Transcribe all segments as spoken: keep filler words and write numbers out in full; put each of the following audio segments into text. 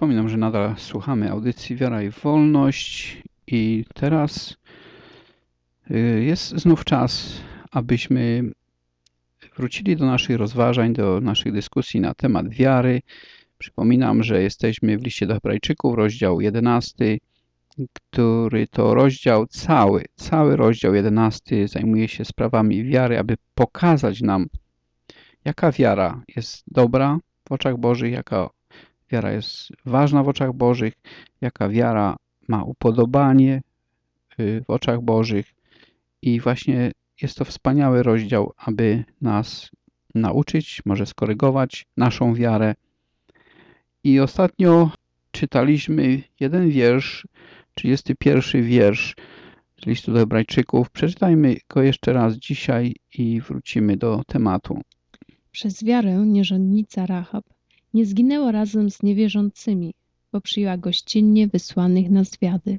Przypominam, że nadal słuchamy audycji Wiara i Wolność i teraz jest znów czas, abyśmy wrócili do naszych rozważań, do naszych dyskusji na temat wiary. Przypominam, że jesteśmy w liście do Hebrajczyków, rozdział jedenasty, który to rozdział cały, cały rozdział jedenasty zajmuje się sprawami wiary, aby pokazać nam, jaka wiara jest dobra w oczach Bożych, jaka wiara jest ważna w oczach Bożych, jaka wiara ma upodobanie w oczach Bożych. I właśnie jest to wspaniały rozdział, aby nas nauczyć, może skorygować naszą wiarę. I ostatnio czytaliśmy jeden wiersz, trzydziesty pierwszy wiersz z listu do Hebrajczyków. Przeczytajmy go jeszcze raz dzisiaj i wrócimy do tematu. Przez wiarę nierządnica Rahab nie zginęła razem z niewierzącymi, bo przyjęła gościnnie wysłanych na zwiady.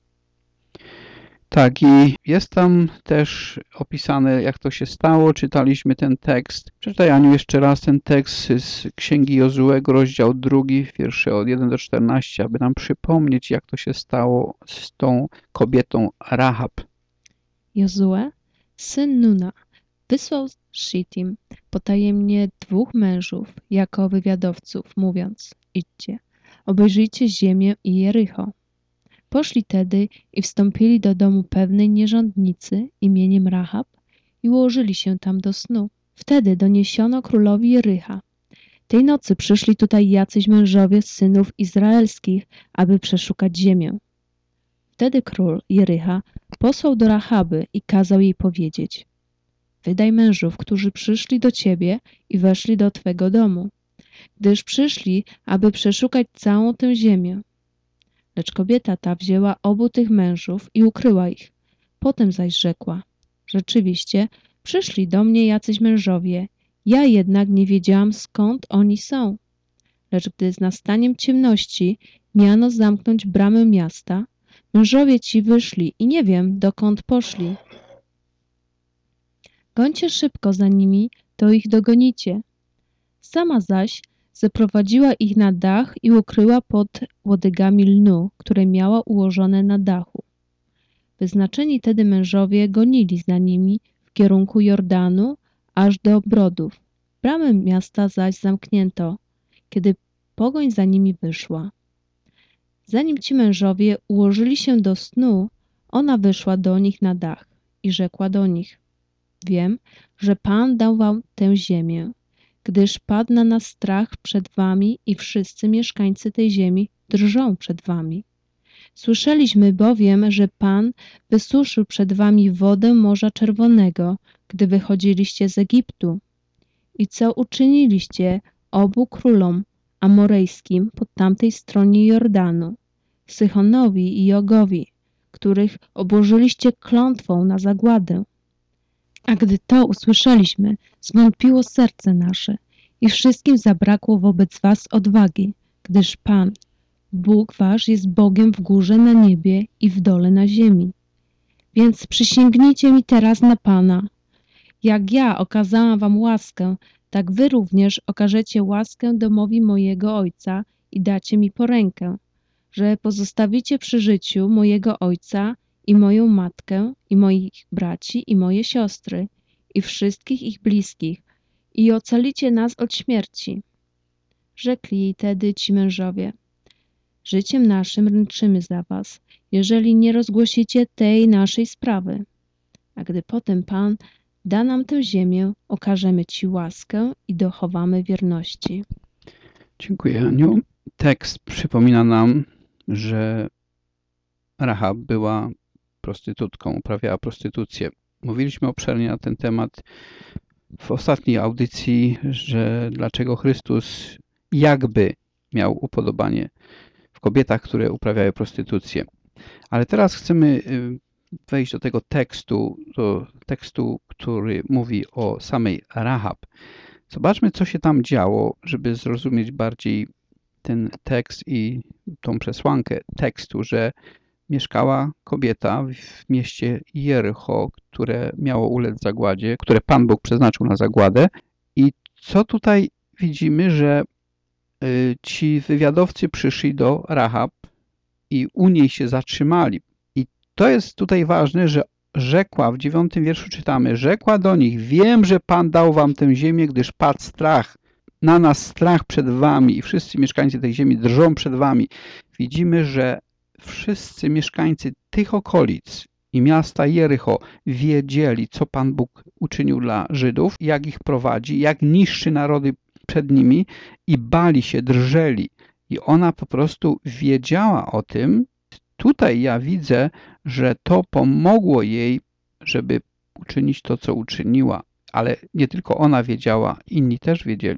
Tak, i jest tam też opisane, jak to się stało. Czytaliśmy ten tekst. Przeczytaj, Aniu, jeszcze raz ten tekst z Księgi Jozułego, rozdział drugi, wiersze od pierwszego do czternastego, aby nam przypomnieć, jak to się stało z tą kobietą Rahab. Jozue, syn Nuna, wysłał z Shittim potajemnie dwóch mężów jako wywiadowców, mówiąc: idźcie, obejrzyjcie ziemię i Jericho. Poszli tedy i wstąpili do domu pewnej nierządnicy imieniem Rahab i ułożyli się tam do snu. Wtedy doniesiono królowi Jericha: tej nocy przyszli tutaj jacyś mężowie z synów izraelskich, aby przeszukać ziemię. Wtedy król Jericha posłał do Rahaby i kazał jej powiedzieć: wydaj mężów, którzy przyszli do ciebie i weszli do twego domu, gdyż przyszli, aby przeszukać całą tę ziemię. Lecz kobieta ta wzięła obu tych mężów i ukryła ich. Potem zaś rzekła: rzeczywiście, przyszli do mnie jacyś mężowie, ja jednak nie wiedziałam, skąd oni są. Lecz gdy z nastaniem ciemności miano zamknąć bramę miasta, mężowie ci wyszli i nie wiem, dokąd poszli. Gońcie szybko za nimi, to ich dogonicie. Sama zaś zaprowadziła ich na dach i ukryła pod łodygami lnu, które miała ułożone na dachu. Wyznaczeni tedy mężowie gonili za nimi w kierunku Jordanu, aż do Brodów. Bramę miasta zaś zamknięto, kiedy pogoń za nimi wyszła. Zanim ci mężowie ułożyli się do snu, ona wyszła do nich na dach i rzekła do nich: wiem, że Pan dał wam tę ziemię, gdyż padł na nas strach przed wami i wszyscy mieszkańcy tej ziemi drżą przed wami. Słyszeliśmy bowiem, że Pan wysuszył przed wami wodę Morza Czerwonego, gdy wychodziliście z Egiptu. I co uczyniliście obu królom amorejskim po tamtej stronie Jordanu, Sychonowi i Ogowi, których obłożyliście klątwą na zagładę. A gdy to usłyszeliśmy, zwątpiło serce nasze i wszystkim zabrakło wobec was odwagi, gdyż Pan, Bóg wasz, jest Bogiem w górze na niebie i w dole na ziemi. Więc przysięgnijcie mi teraz na Pana. Jak ja okazałam wam łaskę, tak wy również okażecie łaskę domowi mojego ojca i dacie mi porękę, że pozostawicie przy życiu mojego ojca i moją matkę, i moich braci, i moje siostry, i wszystkich ich bliskich, i ocalicie nas od śmierci. Rzekli jej tedy ci mężowie: życiem naszym ręczymy za was, jeżeli nie rozgłosicie tej naszej sprawy. A gdy potem Pan da nam tę ziemię, okażemy ci łaskę i dochowamy wierności. Dziękuję, Aniu. Tekst przypomina nam, że Rahab była prostytutką, uprawiała prostytucję. Mówiliśmy obszernie na ten temat w ostatniej audycji, że dlaczego Chrystus jakby miał upodobanie w kobietach, które uprawiają prostytucję. Ale teraz chcemy wejść do tego tekstu, do tekstu, który mówi o samej Rahab. Zobaczmy, co się tam działo, żeby zrozumieć bardziej ten tekst i tą przesłankę tekstu, że mieszkała kobieta w mieście Jericho, które miało ulec zagładzie, które Pan Bóg przeznaczył na zagładę. I co tutaj widzimy, że y, ci wywiadowcy przyszli do Rahab i u niej się zatrzymali. I to jest tutaj ważne, że rzekła, w dziewiątym wierszu czytamy, rzekła do nich, wiem, że Pan dał wam tę ziemię, gdyż padł strach, na nas strach przed wami i wszyscy mieszkańcy tej ziemi drżą przed wami. Widzimy, że wszyscy mieszkańcy tych okolic i miasta Jericho wiedzieli, co Pan Bóg uczynił dla Żydów, jak ich prowadzi, jak niszczy narody przed nimi i bali się, drżeli. I ona po prostu wiedziała o tym. Tutaj ja widzę, że to pomogło jej, żeby uczynić to, co uczyniła. Ale nie tylko ona wiedziała, inni też wiedzieli.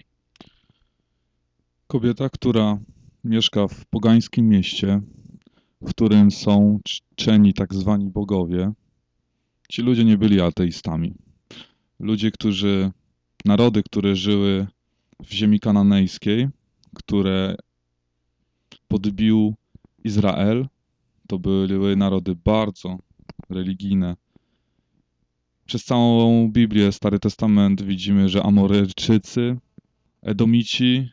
Kobieta, która mieszka w pogańskim mieście, w którym są czczeni tak zwani bogowie. Ci ludzie nie byli ateistami. Ludzie, którzy, narody, które żyły w ziemi kananejskiej, które podbił Izrael, to były narody bardzo religijne. Przez całą Biblię, Stary Testament widzimy, że Amoryjczycy, Edomici,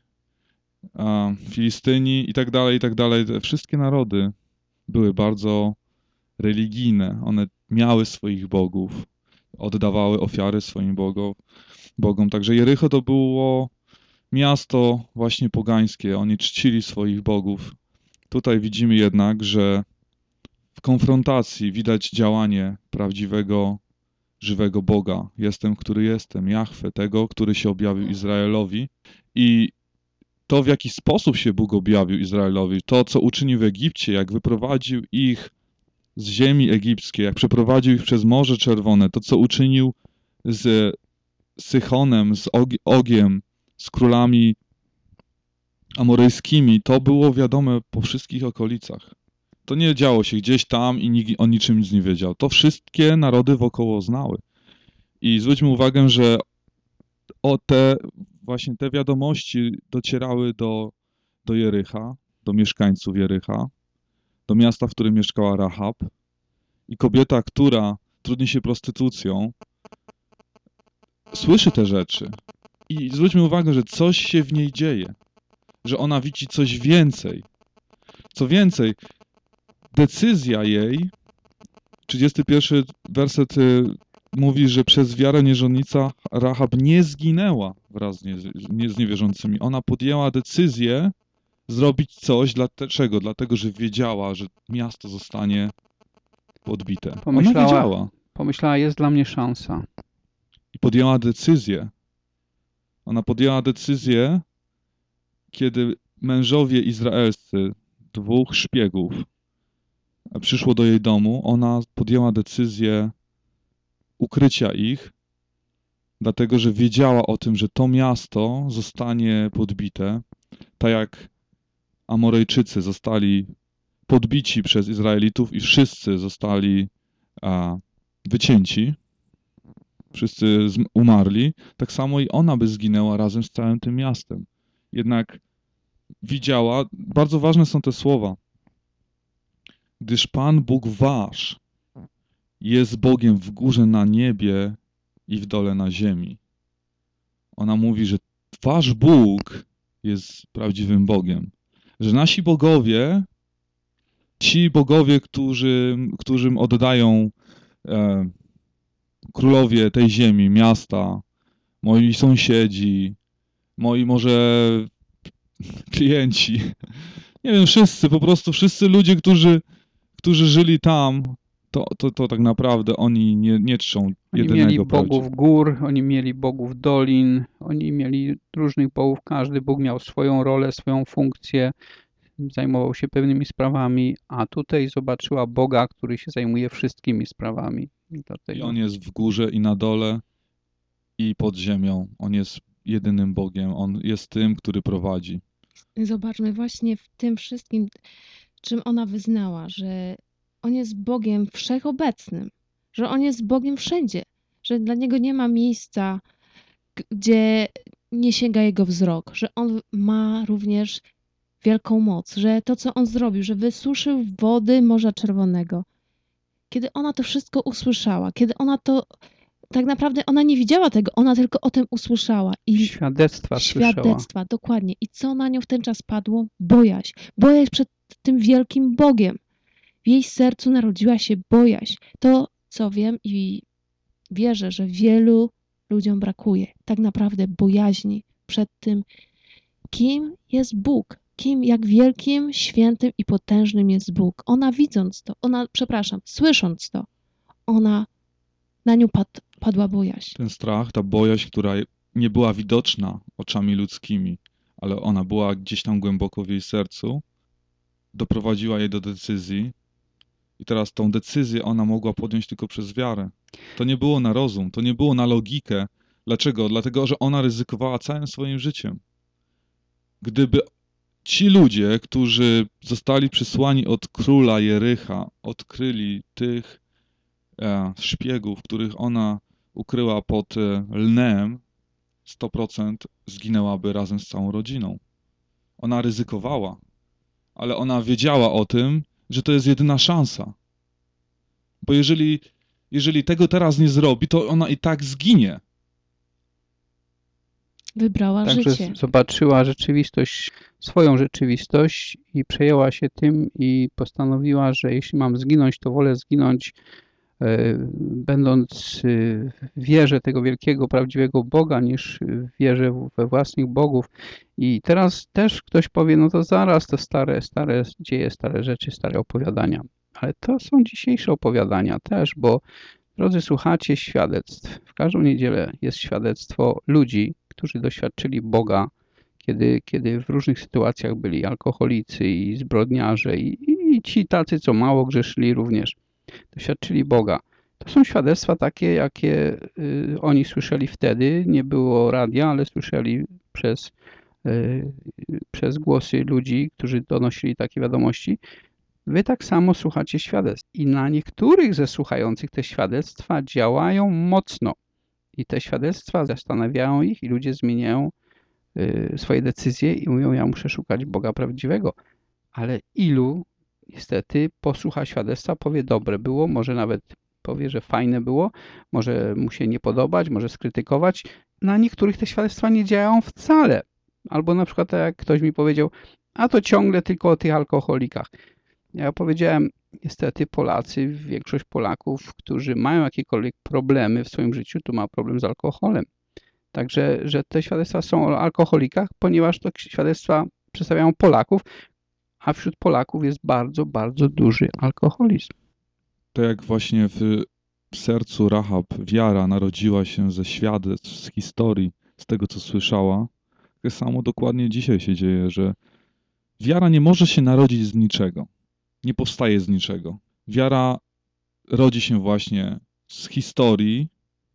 Filistyni i tak dalej, i tak dalej. Te wszystkie narody były bardzo religijne. One miały swoich bogów, oddawały ofiary swoim bogom. bogom. Także Jericho to było miasto właśnie pogańskie. Oni czcili swoich bogów. Tutaj widzimy jednak, że w konfrontacji widać działanie prawdziwego, żywego Boga. Jestem, który jestem, Jahwe, tego, który się objawił Izraelowi. I to, w jaki sposób się Bóg objawił Izraelowi, to, co uczynił w Egipcie, jak wyprowadził ich z ziemi egipskiej, jak przeprowadził ich przez Morze Czerwone, to, co uczynił z Sychonem, z Ogiem, z królami amoryjskimi, to było wiadome po wszystkich okolicach. To nie działo się gdzieś tam i nikt o niczym nic nie wiedział. To wszystkie narody wokoło znały. I zwróćmy uwagę, że o te właśnie te wiadomości docierały do, do Jericha, do mieszkańców Jericha, do miasta, w którym mieszkała Rahab. I kobieta, która trudni się prostytucją, słyszy te rzeczy. I zwróćmy uwagę, że coś się w niej dzieje, że ona widzi coś więcej. Co więcej, decyzja jej, trzydziesty pierwszy werset mówi, że przez wiarę nierządnica Rahab nie zginęła wraz z, nie, nie, z niewierzącymi. Ona podjęła decyzję zrobić coś. Dlaczego? Dlatego, że wiedziała, że miasto zostanie podbite. Pomyślała, Ona wiedziała. Pomyślała, jest dla mnie szansa. I podjęła decyzję. Ona podjęła decyzję, kiedy mężowie izraelscy, dwóch szpiegów, przyszło do jej domu. Ona podjęła decyzję ukrycia ich, dlatego że wiedziała o tym, że to miasto zostanie podbite, tak jak Amoryjczycy zostali podbici przez Izraelitów i wszyscy zostali a, wycięci, wszyscy umarli, tak samo i ona by zginęła razem z całym tym miastem. Jednak widziała, bardzo ważne są te słowa, gdyż Pan Bóg wasz jest Bogiem w górze na niebie i w dole na ziemi. Ona mówi, że wasz Bóg jest prawdziwym Bogiem. Że nasi bogowie, ci bogowie, którzy, którym oddają e, królowie tej ziemi, miasta, moi sąsiedzi, moi może klienci, nie wiem, wszyscy, po prostu wszyscy ludzie, którzy, którzy żyli tam, To, to, to tak naprawdę oni nie, nie czczą Oni jedynego mieli bogów prawdziwego. gór, oni mieli bogów dolin, oni mieli różnych bogów, każdy bóg miał swoją rolę, swoją funkcję, zajmował się pewnymi sprawami, a tutaj zobaczyła Boga, który się zajmuje wszystkimi sprawami. I, dlatego... I on jest w górze i na dole i pod ziemią. On jest jedynym Bogiem. On jest tym, który prowadzi. Zobaczmy właśnie w tym wszystkim, czym ona wyznała, że On jest Bogiem wszechobecnym, że On jest Bogiem wszędzie, że dla Niego nie ma miejsca, gdzie nie sięga Jego wzrok, że On ma również wielką moc, że to, co On zrobił, że wysuszył wody Morza Czerwonego. Kiedy ona to wszystko usłyszała, kiedy ona to tak naprawdę ona nie widziała tego, ona tylko o tym usłyszała. I Świadectwa słyszała. świadectwa, dokładnie. I co na nią w ten czas padło? Bojaźń. Bojaźń przed tym wielkim Bogiem. W jej sercu narodziła się bojaźń. To, co wiem i wierzę, że wielu ludziom brakuje. Tak naprawdę bojaźni przed tym, kim jest Bóg. Kim, jak wielkim, świętym i potężnym jest Bóg. Ona widząc to, ona, przepraszam, słysząc to, ona, na nią pad, padła bojaźń. Ten strach, ta bojaźń, która nie była widoczna oczami ludzkimi, ale ona była gdzieś tam głęboko w jej sercu, doprowadziła jej do decyzji i teraz tą decyzję ona mogła podjąć tylko przez wiarę. To nie było na rozum, to nie było na logikę. Dlaczego? Dlatego, że ona ryzykowała całym swoim życiem. Gdyby ci ludzie, którzy zostali przysłani od króla Jericha, odkryli tych e, szpiegów, których ona ukryła pod e, lnem, sto procent zginęłaby razem z całą rodziną. Ona ryzykowała, ale ona wiedziała o tym, że to jest jedyna szansa. Bo jeżeli, jeżeli tego teraz nie zrobi, to ona i tak zginie. Wybrała Także życie. zobaczyła rzeczywistość, swoją rzeczywistość i przejęła się tym i postanowiła, że jeśli mam zginąć, to wolę zginąć e, będąc w wierze tego wielkiego, prawdziwego Boga, niż w wierze we własnych bogów. I teraz też ktoś powie, no to zaraz, to stare, stare dzieje, stare rzeczy, stare opowiadania. Ale to są dzisiejsze opowiadania też, bo drodzy, słuchacie świadectw. W każdą niedzielę jest świadectwo ludzi, którzy doświadczyli Boga, kiedy, kiedy w różnych sytuacjach byli alkoholicy i zbrodniarze i, i ci tacy, co mało grzeszyli również, doświadczyli Boga. To są świadectwa takie, jakie y, oni słyszeli wtedy. Nie było radia, ale słyszeli przez, y, przez głosy ludzi, którzy donosili takie wiadomości. Wy tak samo słuchacie świadectw i na niektórych ze słuchających te świadectwa działają mocno i te świadectwa zastanawiają ich i ludzie zmieniają y, swoje decyzje i mówią, ja muszę szukać Boga prawdziwego. Ale ilu niestety posłucha świadectwa, powie dobre było, może nawet powie, że fajne było, może mu się nie podobać, może skrytykować. Na niektórych te świadectwa nie działają wcale. Albo na przykład tak jak ktoś mi powiedział, a to ciągle tylko o tych alkoholikach. Ja powiedziałem, niestety Polacy, większość Polaków, którzy mają jakiekolwiek problemy w swoim życiu, to ma problem z alkoholem. Także, że te świadectwa są o alkoholikach, ponieważ to świadectwa przedstawiają Polaków, a wśród Polaków jest bardzo, bardzo duży alkoholizm. To jak właśnie w sercu Rahab wiara narodziła się ze świadectw, z historii, z tego, co słyszała, tak samo dokładnie dzisiaj się dzieje, że wiara nie może się narodzić z niczego. Nie powstaje z niczego. Wiara rodzi się właśnie z historii,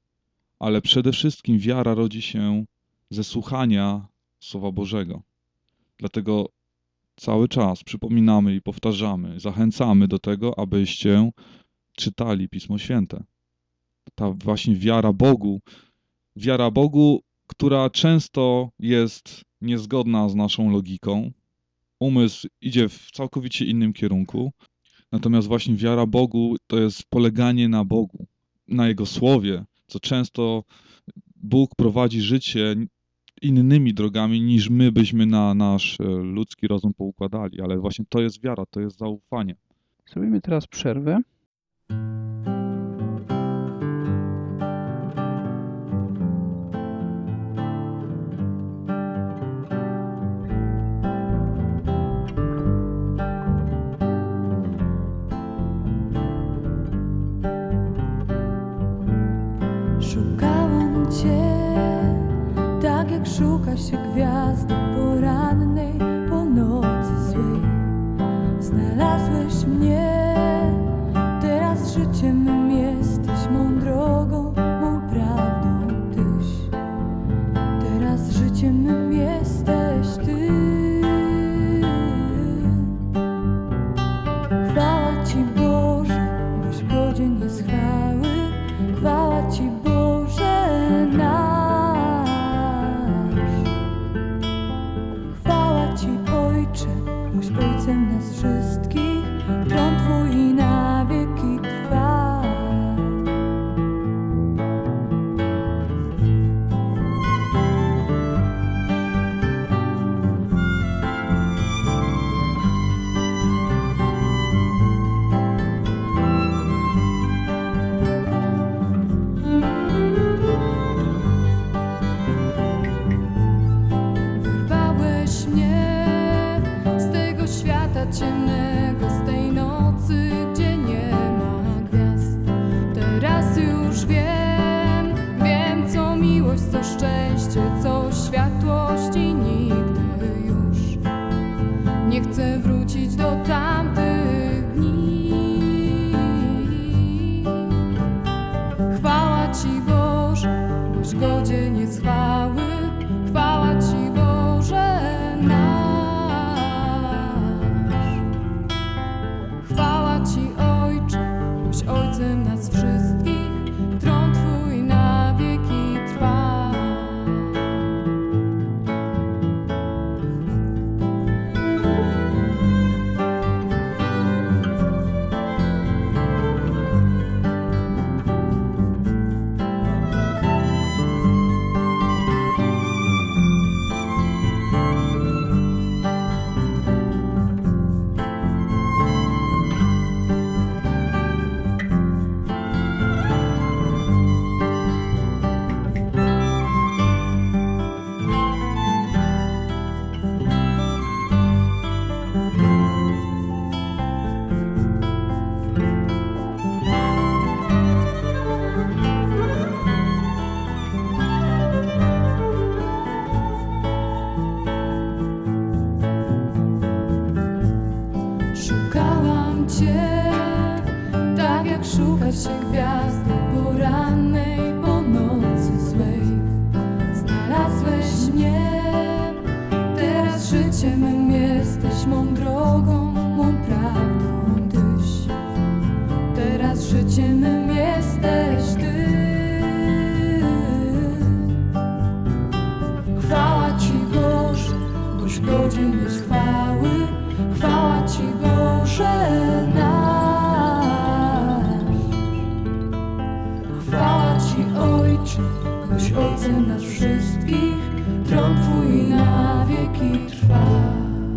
ale przede wszystkim wiara rodzi się ze słuchania Słowa Bożego. Dlatego cały czas przypominamy i powtarzamy, zachęcamy do tego, abyście czytali Pismo Święte. Ta właśnie wiara Bogu, wiara Bogu, która często jest niezgodna z naszą logiką. Umysł idzie w całkowicie innym kierunku. Natomiast właśnie wiara Bogu to jest poleganie na Bogu, na Jego Słowie, co często Bóg prowadzi życie innymi drogami, niż my byśmy na nasz ludzki rozum poukładali. Ale właśnie to jest wiara, to jest zaufanie. Zrobimy teraz przerwę. Szukałam Cię, tak jak szuka się gwiazdy porannej, po nocy złej. Znalazłeś mnie, teraz życiem mym jesteś, mą drogą, mą prawdą Tyś. Teraz życiem mym jesteś Ty. Chwała Ci Boże, boś godzien jest chwały. Chwała Ci Boże nasz. Chwała Ci Ojcze, boś Ojcem nas wszystkich. Tron Twój na wieki trwa. świata ciemnego, z tej nocy, gdzie nie ma gwiazd. Teraz już wiem, wiem co miłość, co szczęście, co światłość i nigdy już nie chcę wrócić do tamtych dni. Chwała Ci Boże, byś godzien jest chwały. Chwała Ci Boże nasz. Chwała Ci Ojcze, byś Ojcem nas wszystkich. Tron Twój na wieki trwa. Szukałam Cię, tak jak szuka się gwiazdy porannej po nocy złej. Znalazłeś mnie, teraz życiem mym jesteś, mą drogą, mą prawdą Tyś. Teraz życiem mym jesteś Ty. Chwała Ci Boże, boś godzien jest chwały. Chwała Ci Boże nasz. Chwała Ci Ojcze, byś Ojcem nas wszystkich. Tron Twój na wieki trwa.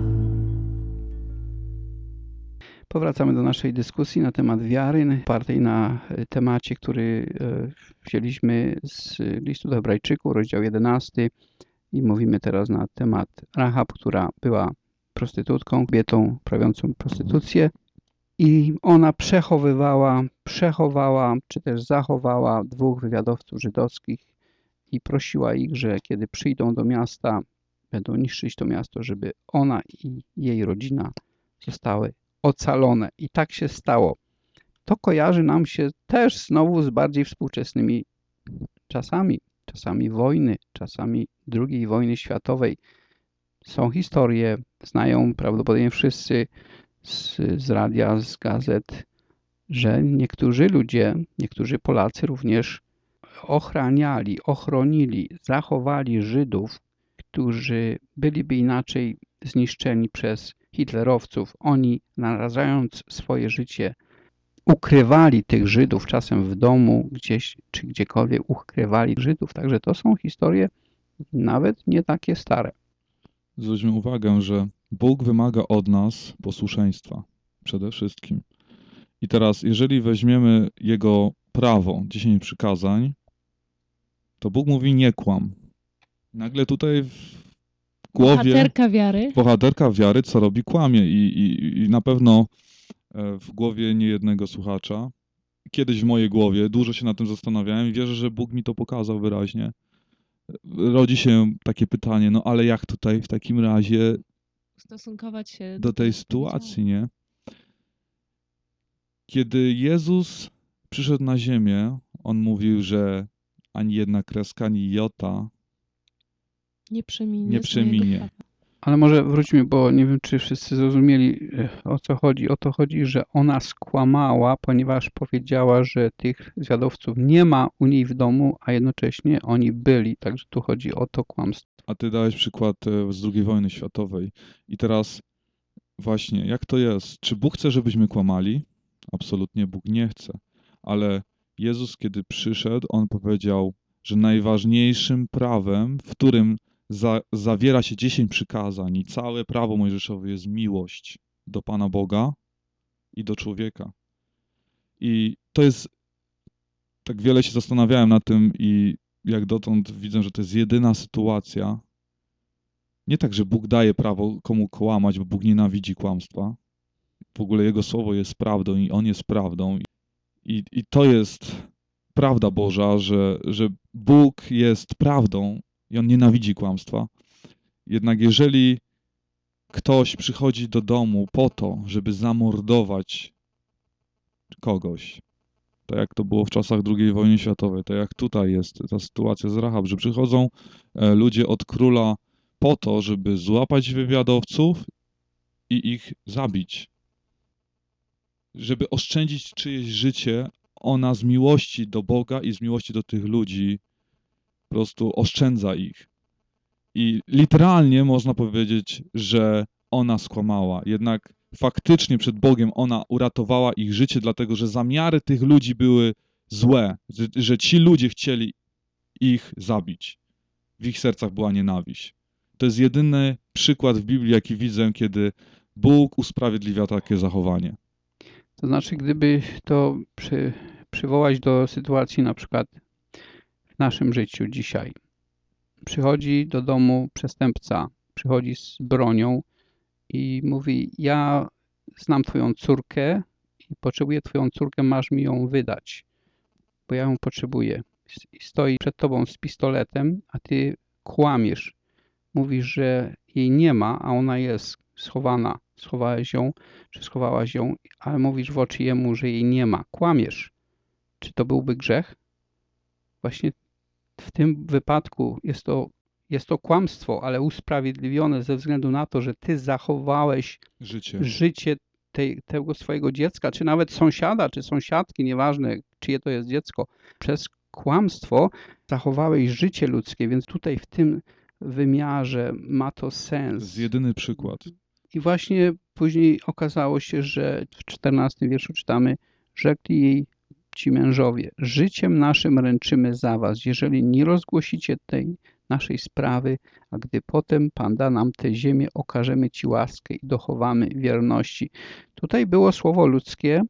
Powracamy do naszej dyskusji na temat wiary, opartej na temacie, który wzięliśmy z listu do Hebrajczyków, rozdział jedenasty, i mówimy teraz na temat Rahab, która była prostytutką, kobietą prawiącą prostytucję, i ona przechowywała, przechowała, czy też zachowała dwóch wywiadowców żydowskich i prosiła ich, że kiedy przyjdą do miasta, będą niszczyć to miasto, żeby ona i jej rodzina zostały ocalone. I tak się stało. To kojarzy nam się też znowu z bardziej współczesnymi czasami, czasami wojny, czasami drugiej wojny światowej. Są historie, znają prawdopodobnie wszyscy z, z radia, z gazet, że niektórzy ludzie, niektórzy Polacy również ochraniali, ochronili, zachowali Żydów, którzy byliby inaczej zniszczeni przez hitlerowców. Oni, narażając swoje życie, ukrywali tych Żydów czasem w domu gdzieś, czy gdziekolwiek ukrywali Żydów. Także to są historie nawet nie takie stare. Zwróćmy uwagę, że Bóg wymaga od nas posłuszeństwa przede wszystkim. I teraz, jeżeli weźmiemy Jego prawo, dziesięć przykazań, to Bóg mówi nie kłam. Nagle tutaj w głowie Bohaterka wiary. bohaterka wiary, co robi, kłamie. I, i, i na pewno w głowie niejednego słuchacza, kiedyś w mojej głowie, dużo się nad tym zastanawiałem i wierzę, że Bóg mi to pokazał wyraźnie. Rodzi się takie pytanie, no ale jak tutaj w takim razie Stosunkować się do tej sytuacji, nie? Kiedy Jezus przyszedł na ziemię, On mówił, że ani jedna kreska, ani jota nie przeminie. nie przeminie. Ale może wróćmy, bo nie wiem, czy wszyscy zrozumieli, o co chodzi. O to chodzi, że ona skłamała, ponieważ powiedziała, że tych zwiadowców nie ma u niej w domu, a jednocześnie oni byli. Także tu chodzi o to kłamstwo. A ty dałeś przykład z drugiej wojny światowej. I teraz właśnie, jak to jest? Czy Bóg chce, żebyśmy kłamali? Absolutnie Bóg nie chce. Ale Jezus, kiedy przyszedł, On powiedział, że najważniejszym prawem, w którym za, zawiera się dziesięć przykazań i całe prawo mojżeszowe, jest miłość do Pana Boga i do człowieka. I to jest, tak wiele się zastanawiałem nad tym i jak dotąd widzę, że to jest jedyna sytuacja, Nie tak, że Bóg daje prawo komu kłamać, bo Bóg nienawidzi kłamstwa. W ogóle Jego Słowo jest prawdą i On jest prawdą. I, i to jest prawda Boża, że, że Bóg jest prawdą i On nienawidzi kłamstwa. Jednak jeżeli ktoś przychodzi do domu po to, żeby zamordować kogoś, tak jak to było w czasach drugiej wojny światowej, tak jak tutaj jest ta sytuacja z Rahab, że przychodzą e, ludzie od króla po to, żeby złapać wywiadowców i ich zabić. Żeby oszczędzić czyjeś życie, ona z miłości do Boga i z miłości do tych ludzi po prostu oszczędza ich. I literalnie można powiedzieć, że ona skłamała. Jednak faktycznie przed Bogiem ona uratowała ich życie, dlatego że zamiary tych ludzi były złe, że, że ci ludzie chcieli ich zabić. W ich sercach była nienawiść. To jest jedyny przykład w Biblii, jaki widzę, kiedy Bóg usprawiedliwia takie zachowanie. To znaczy, gdyby to przy, przywołać do sytuacji na przykład w naszym życiu dzisiaj. Przychodzi do domu przestępca, przychodzi z bronią i mówi: ja znam twoją córkę i potrzebuję twoją córkę, masz mi ją wydać, bo ja ją potrzebuję. I stoi przed tobą z pistoletem, a ty kłamiesz. Mówisz, że jej nie ma, a ona jest schowana. Schowałeś ją, czy schowałaś ją, ale mówisz w oczy jemu, że jej nie ma. Kłamiesz. Czy to byłby grzech? Właśnie w tym wypadku jest to, jest to kłamstwo, ale usprawiedliwione ze względu na to, że ty zachowałeś Życie. życie tej, tego swojego dziecka, czy nawet sąsiada, czy sąsiadki, nieważne czyje to jest dziecko. Przez kłamstwo zachowałeś życie ludzkie, więc tutaj w tym wymiarze ma to To sens. jest jedyny przykład. I właśnie później okazało się, że w czternastym wierszu czytamy: rzekli jej ci mężowie: życiem naszym ręczymy za was, jeżeli nie rozgłosicie tej naszej sprawy, a gdy potem Pan da nam tę ziemię, okażemy ci łaskę i dochowamy wierności. Tutaj było słowo ludzkie,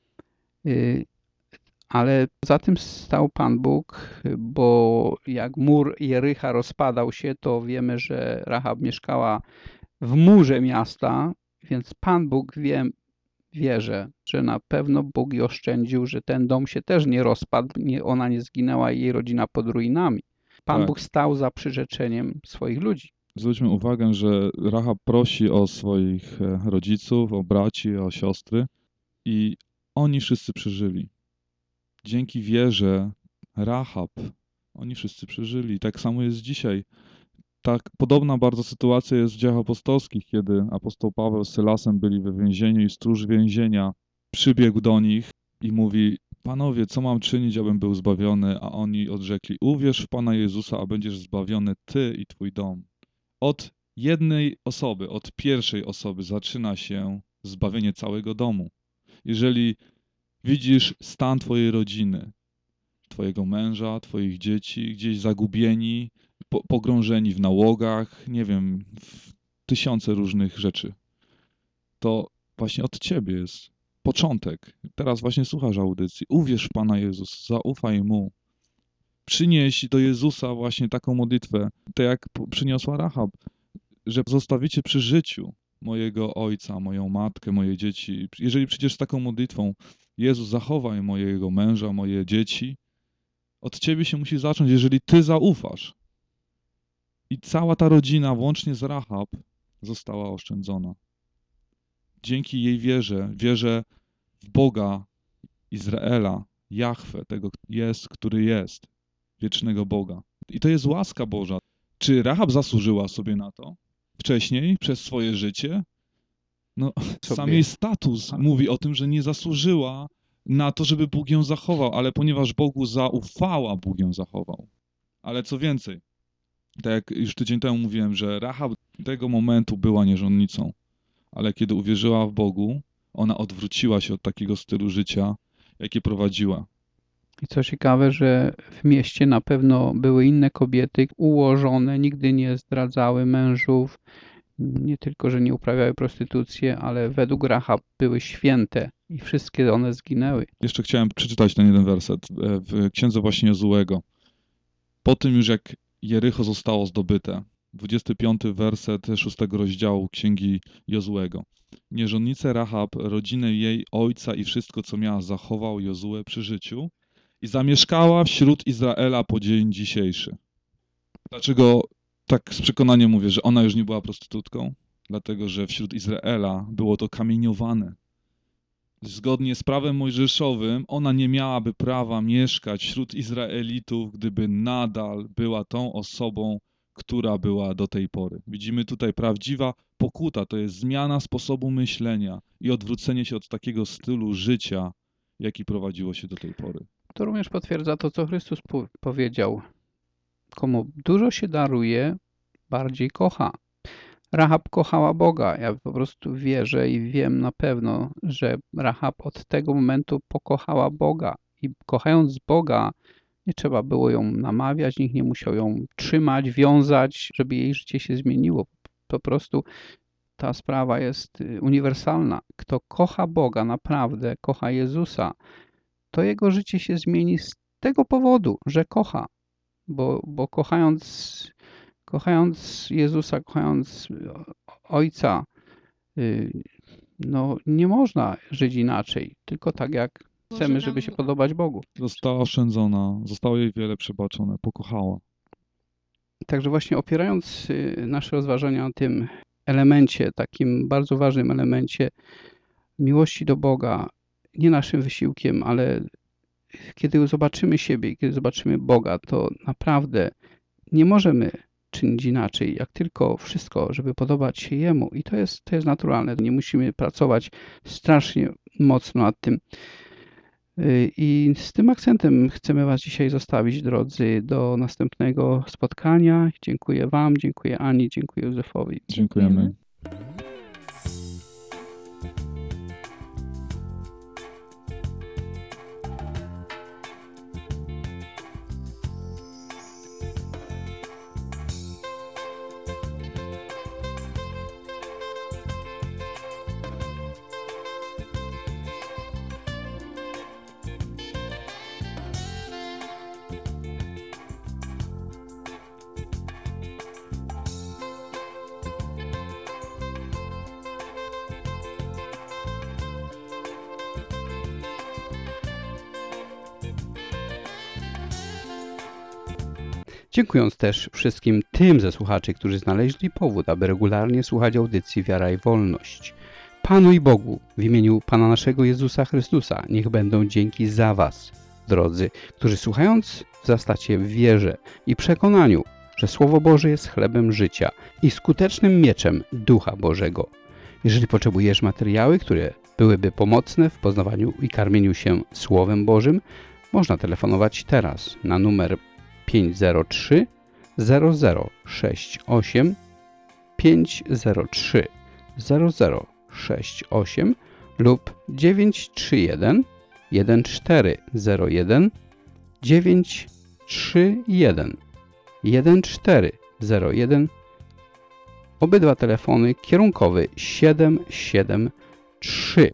yy, ale za tym stał Pan Bóg, bo jak mur Jericha rozpadał się, to wiemy, że Rahab mieszkała w murze miasta, więc Pan Bóg wie, wierzę, że na pewno Bóg jej oszczędził, że ten dom się też nie rozpadł, nie, ona nie zginęła i jej rodzina pod ruinami. Pan Tak. Bóg stał za przyrzeczeniem swoich ludzi. Zwróćmy uwagę, że Rahab prosi o swoich e, rodziców, o braci, o siostry i oni wszyscy przeżyli. Dzięki wierze Rahab oni wszyscy przeżyli. Tak samo jest dzisiaj. Tak podobna bardzo sytuacja jest w Dziejach Apostolskich, kiedy apostoł Paweł z Sylasem byli we więzieniu i stróż więzienia przybiegł do nich i mówi: panowie, co mam czynić, abym był zbawiony? A oni odrzekli: uwierz w Pana Jezusa, a będziesz zbawiony ty i twój dom. Od jednej osoby, od pierwszej osoby zaczyna się zbawienie całego domu. Jeżeli widzisz stan twojej rodziny, twojego męża, twoich dzieci, gdzieś zagubieni, po, pogrążeni w nałogach, nie wiem, w tysiące różnych rzeczy, to właśnie od ciebie jest początek. Teraz właśnie słuchasz audycji. Uwierz w Pana Jezus, zaufaj Mu. Przynieś do Jezusa właśnie taką modlitwę, tak jak przyniosła Rahab, że zostawicie przy życiu mojego ojca, moją matkę, moje dzieci. Jeżeli przyjdziesz z taką modlitwą: Jezu, zachowaj mojego męża, moje dzieci, od ciebie się musi zacząć, jeżeli ty zaufasz. I cała ta rodzina, włącznie z Rahab, została oszczędzona. Dzięki jej wierze, wierze w Boga Izraela, Jahwe, tego jest, który jest, wiecznego Boga. I to jest łaska Boża. Czy Rahab zasłużyła sobie na to wcześniej, przez swoje życie? No, sam jej status mówi o tym, że nie zasłużyła na to, żeby Bóg ją zachował, ale ponieważ Bogu zaufała, Bóg ją zachował. Ale co więcej, tak jak już tydzień temu mówiłem, że Rahab tego momentu była nierządnicą, ale kiedy uwierzyła w Bogu, ona odwróciła się od takiego stylu życia, jakie prowadziła. I co ciekawe, że w mieście na pewno były inne kobiety ułożone, nigdy nie zdradzały mężów, nie tylko, że nie uprawiały prostytucję, ale według Rahab były święte i wszystkie one zginęły. Jeszcze chciałem przeczytać ten jeden werset w Księdze właśnie Jozułego. Po tym już jak Jericho zostało zdobyte, dwudziesty piąty werset szóstego rozdziału Księgi Jozłego. Nierządnicę Rahab, rodzinę jej ojca i wszystko, co miała, zachował Jozue przy życiu i zamieszkała wśród Izraela po dzień dzisiejszy. Dlaczego tak z przekonaniem mówię, że ona już nie była prostytutką? Dlatego, że wśród Izraela było to kamieniowane. Zgodnie z prawem mojżeszowym ona nie miałaby prawa mieszkać wśród Izraelitów, gdyby nadal była tą osobą, która była do tej pory. Widzimy tutaj prawdziwa pokuta, to jest zmiana sposobu myślenia i odwrócenie się od takiego stylu życia, jaki prowadziło się do tej pory. To również potwierdza to, co Chrystus po- powiedział. Komu dużo się daruje, bardziej kocha. Rahab kochała Boga. Ja po prostu wierzę i wiem na pewno, że Rahab od tego momentu pokochała Boga. I kochając Boga, nie trzeba było ją namawiać, nikt nie musiał ją trzymać, wiązać, żeby jej życie się zmieniło. Po prostu ta sprawa jest y, uniwersalna. Kto kocha Boga naprawdę, kocha Jezusa, to jego życie się zmieni z tego powodu, że kocha. Bo, bo kochając, kochając Jezusa, kochając Ojca, y, no nie można żyć inaczej, tylko tak jak chcemy, żeby się podobać Bogu. Została oszczędzona, zostało jej wiele przebaczone, pokochała. Także właśnie opierając y, nasze rozważania na tym elemencie, takim bardzo ważnym elemencie miłości do Boga, nie naszym wysiłkiem, ale kiedy zobaczymy siebie i kiedy zobaczymy Boga, to naprawdę nie możemy czynić inaczej, jak tylko wszystko, żeby podobać się Jemu. I to jest, to jest naturalne. Nie musimy pracować strasznie mocno nad tym. Y, I z tym akcentem chcemy Was dzisiaj zostawić, drodzy, do następnego spotkania. Dziękuję Wam, dziękuję Ani, dziękuję Józefowi. Dziękujemy. Dziękując też wszystkim tym ze słuchaczy, którzy znaleźli powód, aby regularnie słuchać audycji Wiara i Wolność. Panu i Bogu, w imieniu Pana naszego Jezusa Chrystusa, niech będą dzięki za Was, drodzy, którzy słuchając wzrastacie w wierze i przekonaniu, że Słowo Boże jest chlebem życia i skutecznym mieczem Ducha Bożego. Jeżeli potrzebujesz materiały, które byłyby pomocne w poznawaniu i karmieniu się Słowem Bożym, można telefonować teraz na numer pięć zero trzy zero zero sześć osiem pięć zero trzy zero zero sześć osiem lub dziewięć trzy jeden jeden cztery zero jeden dziewięć trzy jeden jeden cztery zero jeden. Obydwa telefony kierunkowy siedem siedem trzy.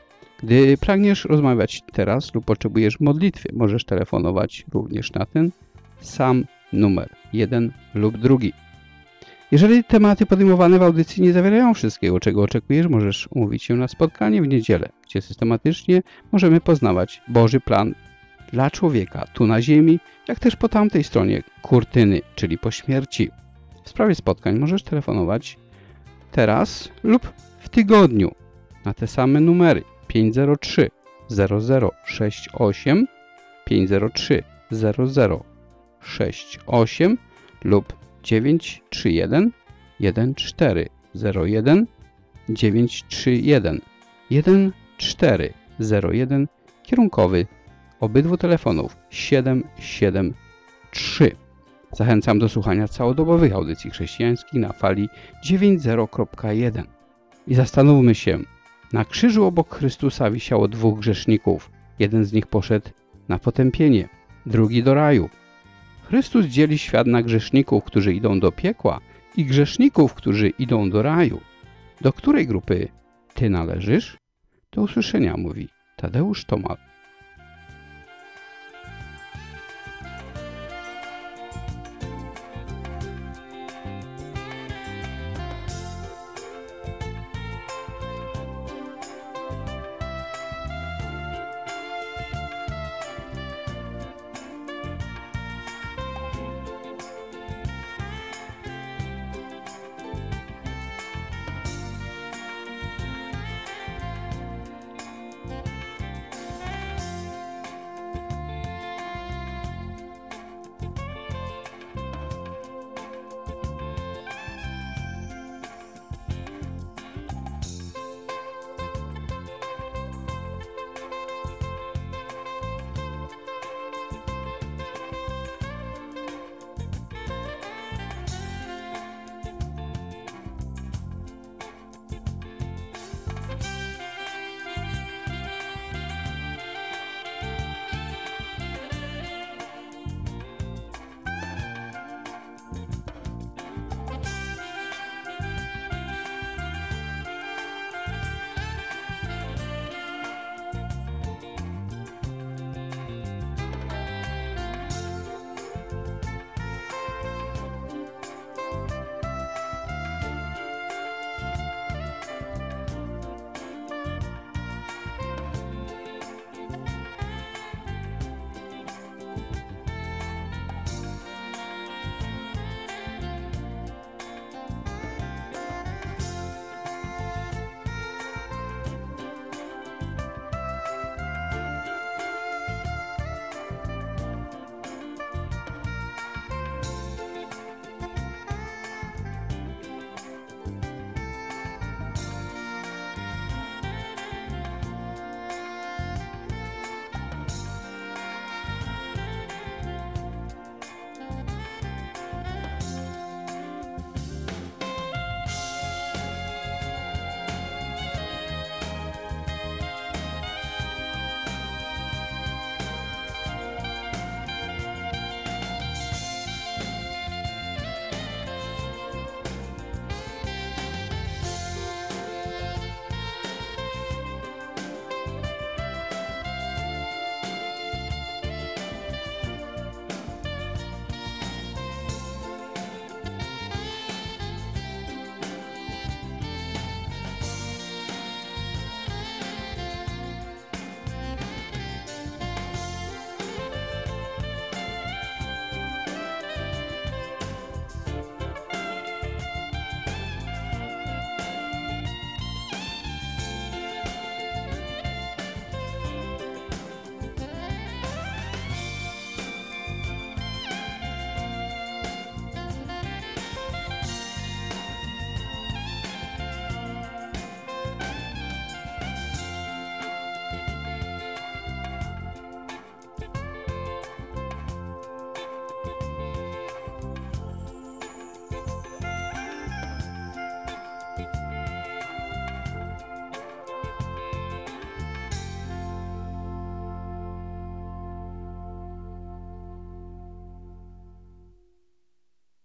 Gdy pragniesz rozmawiać teraz lub potrzebujesz modlitwy, możesz telefonować również na ten sam numer, jeden lub drugi. Jeżeli tematy podejmowane w audycji nie zawierają wszystkiego, czego oczekujesz, możesz umówić się na spotkanie w niedzielę, gdzie systematycznie możemy poznawać Boży plan dla człowieka tu na ziemi, jak też po tamtej stronie kurtyny, czyli po śmierci. W sprawie spotkań możesz telefonować teraz lub w tygodniu na te same numery pięć zero trzy zero zero sześć osiem pięć zero trzy zero zero sześć osiem lub dziewięć trzy jeden jeden cztery zero jeden dziewięć trzy jeden jeden cztery zero jeden, kierunkowy obydwu telefonów siedem siedem trzy. Zachęcam do słuchania całodobowych audycji chrześcijańskich na fali dziewięćdziesiąt kropka jeden. I zastanówmy się, na krzyżu obok Chrystusa wisiało dwóch grzeszników. Jeden z nich poszedł na potępienie, drugi do raju. Chrystus dzieli świat na grzeszników, którzy idą do piekła i grzeszników, którzy idą do raju. Do której grupy ty należysz? Do usłyszenia, mówi Tadeusz Tomal.